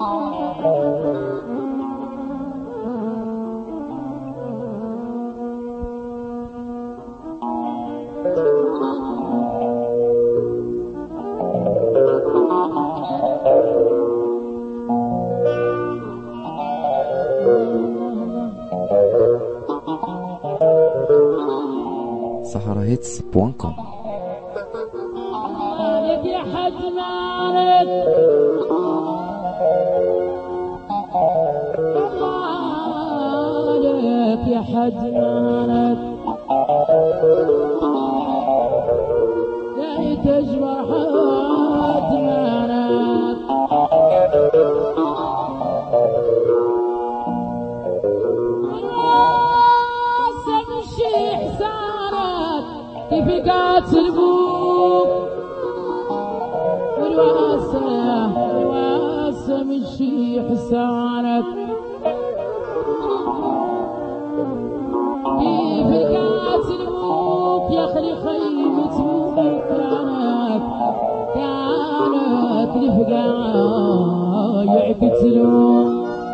saharahits.com. يا حد مالك مالك يا حد مالك لا تجبر حد مالك والواسم شي حسانك كيف قاتل بوك والواسم شي حسانك كيف قاتل بوك يا خلي خيمة بوك كانت رفقا يعقتلون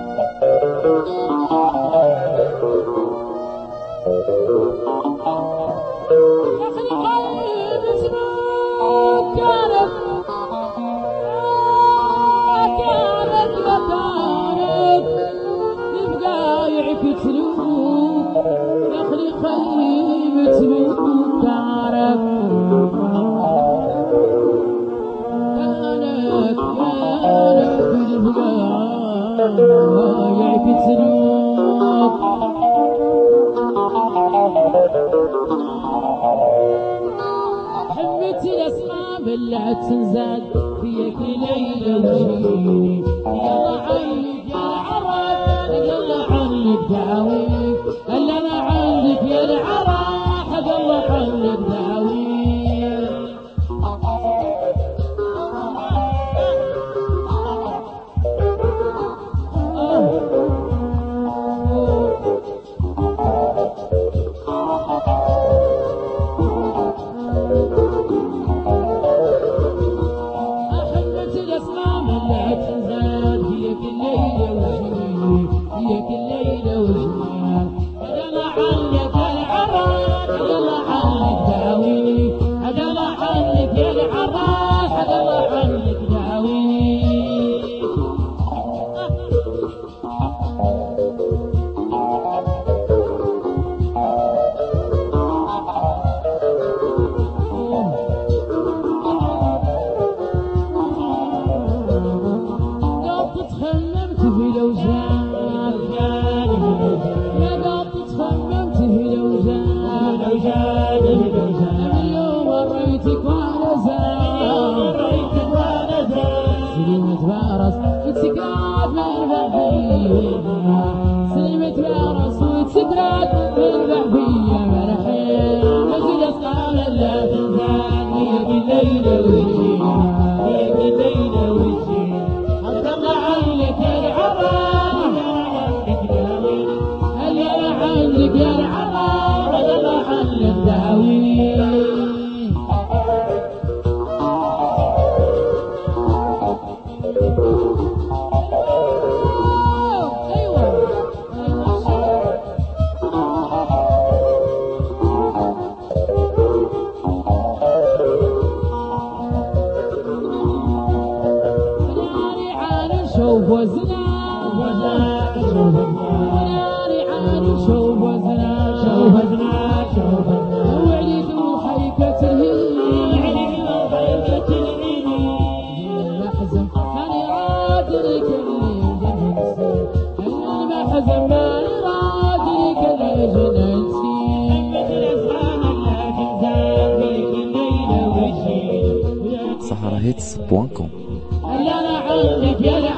يا خلي خيمة بوك كانت رفقا يعقتلون يا خلي خيمة بوك كانت حبتي الاسماء بالله تنزاد فيك ليلة وشيني يلا عنك يا العراق يلا عنك داويك الا انا عندك يا العراق يلا عنك داويك saharahits.com. الا انا عندك يا